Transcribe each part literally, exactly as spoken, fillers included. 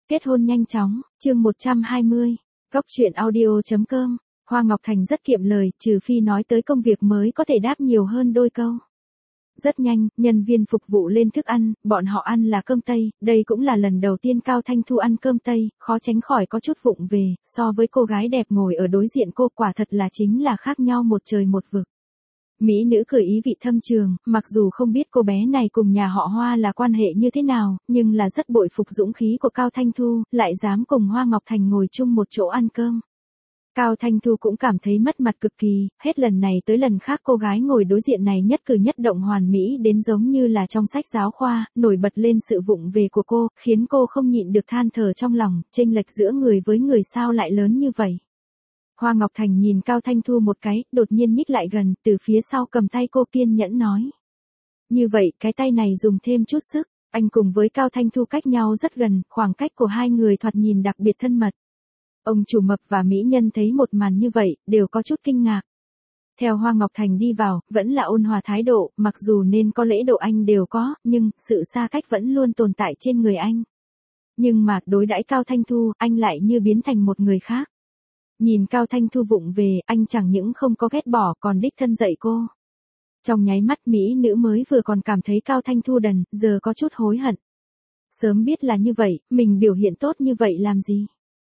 Kết hôn nhanh chóng, chương một trăm hai mươi, Cóc truyện audio chấm com. Hoa Ngọc Thành rất kiệm lời, trừ phi nói tới công việc mới có thể đáp nhiều hơn đôi câu. Rất nhanh, nhân viên phục vụ lên thức ăn, bọn họ ăn là cơm Tây, đây cũng là lần đầu tiên Cao Thanh Thu ăn cơm Tây, khó tránh khỏi có chút vụng về, so với cô gái đẹp ngồi ở đối diện cô quả thật là chính là khác nhau một trời một vực. Mỹ nữ cười ý vị thâm trường, mặc dù không biết cô bé này cùng nhà họ Hoa là quan hệ như thế nào, nhưng là rất bội phục dũng khí của Cao Thanh Thu, lại dám cùng Hoa Ngọc Thành ngồi chung một chỗ ăn cơm. Cao Thanh Thu cũng cảm thấy mất mặt cực kỳ, hết lần này tới lần khác cô gái ngồi đối diện này nhất cử nhất động hoàn mỹ đến giống như là trong sách giáo khoa, nổi bật lên sự vụng về của cô, khiến cô không nhịn được than thở trong lòng, chênh lệch giữa người với người sao lại lớn như vậy. Hoa Ngọc Thành nhìn Cao Thanh Thu một cái, đột nhiên nhích lại gần, từ phía sau cầm tay cô kiên nhẫn nói. Như vậy, cái tay này dùng thêm chút sức, anh cùng với Cao Thanh Thu cách nhau rất gần, khoảng cách của hai người thoạt nhìn đặc biệt thân mật. Ông chủ mập và mỹ nhân thấy một màn như vậy, đều có chút kinh ngạc. Theo Hoa Ngọc Thành đi vào, vẫn là ôn hòa thái độ, mặc dù nên có lễ độ anh đều có, nhưng, sự xa cách vẫn luôn tồn tại trên người anh. Nhưng mà, đối đãi Cao Thanh Thu, anh lại như biến thành một người khác. Nhìn Cao Thanh Thu vụng về, anh chẳng những không có ghét bỏ còn đích thân dạy cô. Trong nháy mắt mỹ nữ mới vừa còn cảm thấy Cao Thanh Thu đần, giờ có chút hối hận. Sớm biết là như vậy, mình biểu hiện tốt như vậy làm gì?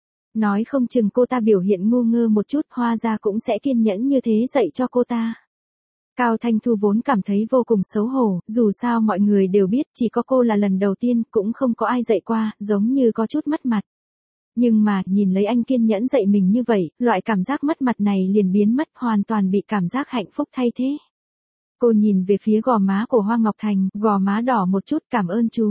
Nói không chừng cô ta biểu hiện ngu ngơ một chút, Hoa gia cũng sẽ kiên nhẫn như thế dạy cho cô ta. Cao Thanh Thu vốn cảm thấy vô cùng xấu hổ, dù sao mọi người đều biết chỉ có cô là lần đầu tiên, cũng không có ai dạy qua, giống như có chút mất mặt. Nhưng mà, nhìn lấy anh kiên nhẫn dạy mình như vậy, loại cảm giác mất mặt này liền biến mất, hoàn toàn bị cảm giác hạnh phúc thay thế. Cô nhìn về phía gò má của Hoa Ngọc Thành, gò má đỏ một chút, cảm ơn chú.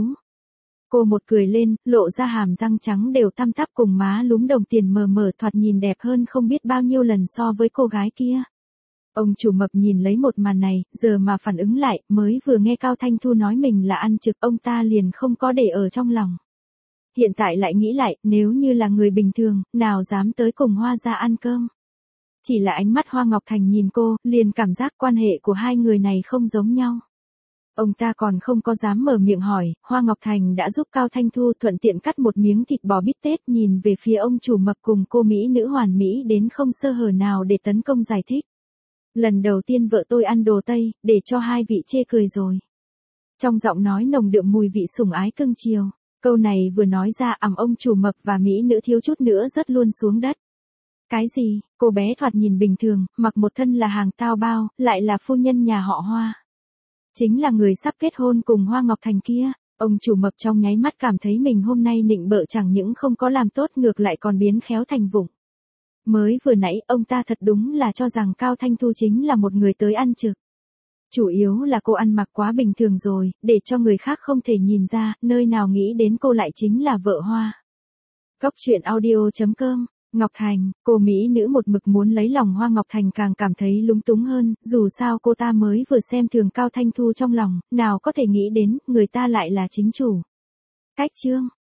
Cô một cười lên, lộ ra hàm răng trắng đều tăm tắp cùng má lúm đồng tiền mờ mờ thoạt nhìn đẹp hơn không biết bao nhiêu lần so với cô gái kia. Ông chủ mập nhìn lấy một màn này, giờ mà phản ứng lại, mới vừa nghe Cao Thanh Thu nói mình là ăn trực, ông ta liền không có để ở trong lòng. Hiện tại lại nghĩ lại, nếu như là người bình thường, nào dám tới cùng Hoa gia ăn cơm. Chỉ là ánh mắt Hoa Ngọc Thành nhìn cô, liền cảm giác quan hệ của hai người này không giống nhau. Ông ta còn không có dám mở miệng hỏi, Hoa Ngọc Thành đã giúp Cao Thanh Thu thuận tiện cắt một miếng thịt bò bít tết nhìn về phía ông chủ mập cùng cô mỹ nữ hoàn mỹ đến không sơ hở nào để tấn công giải thích. Lần đầu tiên vợ tôi ăn đồ Tây, để cho hai vị chê cười rồi. Trong giọng nói nồng đượm mùi vị sủng ái cưng chiều. Câu này vừa nói ra ầm ông chủ mập và mỹ nữ thiếu chút nữa rớt luôn xuống đất. Cái gì, cô bé thoạt nhìn bình thường, mặc một thân là hàng tao bao, lại là phu nhân nhà họ Hoa. Chính là người sắp kết hôn cùng Hoa Ngọc Thành kia. Ông chủ mập trong nháy mắt cảm thấy mình hôm nay nịnh bợ chẳng những không có làm tốt ngược lại còn biến khéo thành vụng. Mới vừa nãy ông ta thật đúng là cho rằng Cao Thanh Thu chính là một người tới ăn trực. Chủ yếu là cô ăn mặc quá bình thường rồi, để cho người khác không thể nhìn ra, nơi nào nghĩ đến cô lại chính là vợ Hoa. Cóc truyện audio chấm com. Ngọc Thành, cô mỹ nữ một mực muốn lấy lòng Hoa Ngọc Thành càng cảm thấy lúng túng hơn, dù sao cô ta mới vừa xem thường Cao Thanh Thu trong lòng, nào có thể nghĩ đến, người ta lại là chính chủ. Cách chương.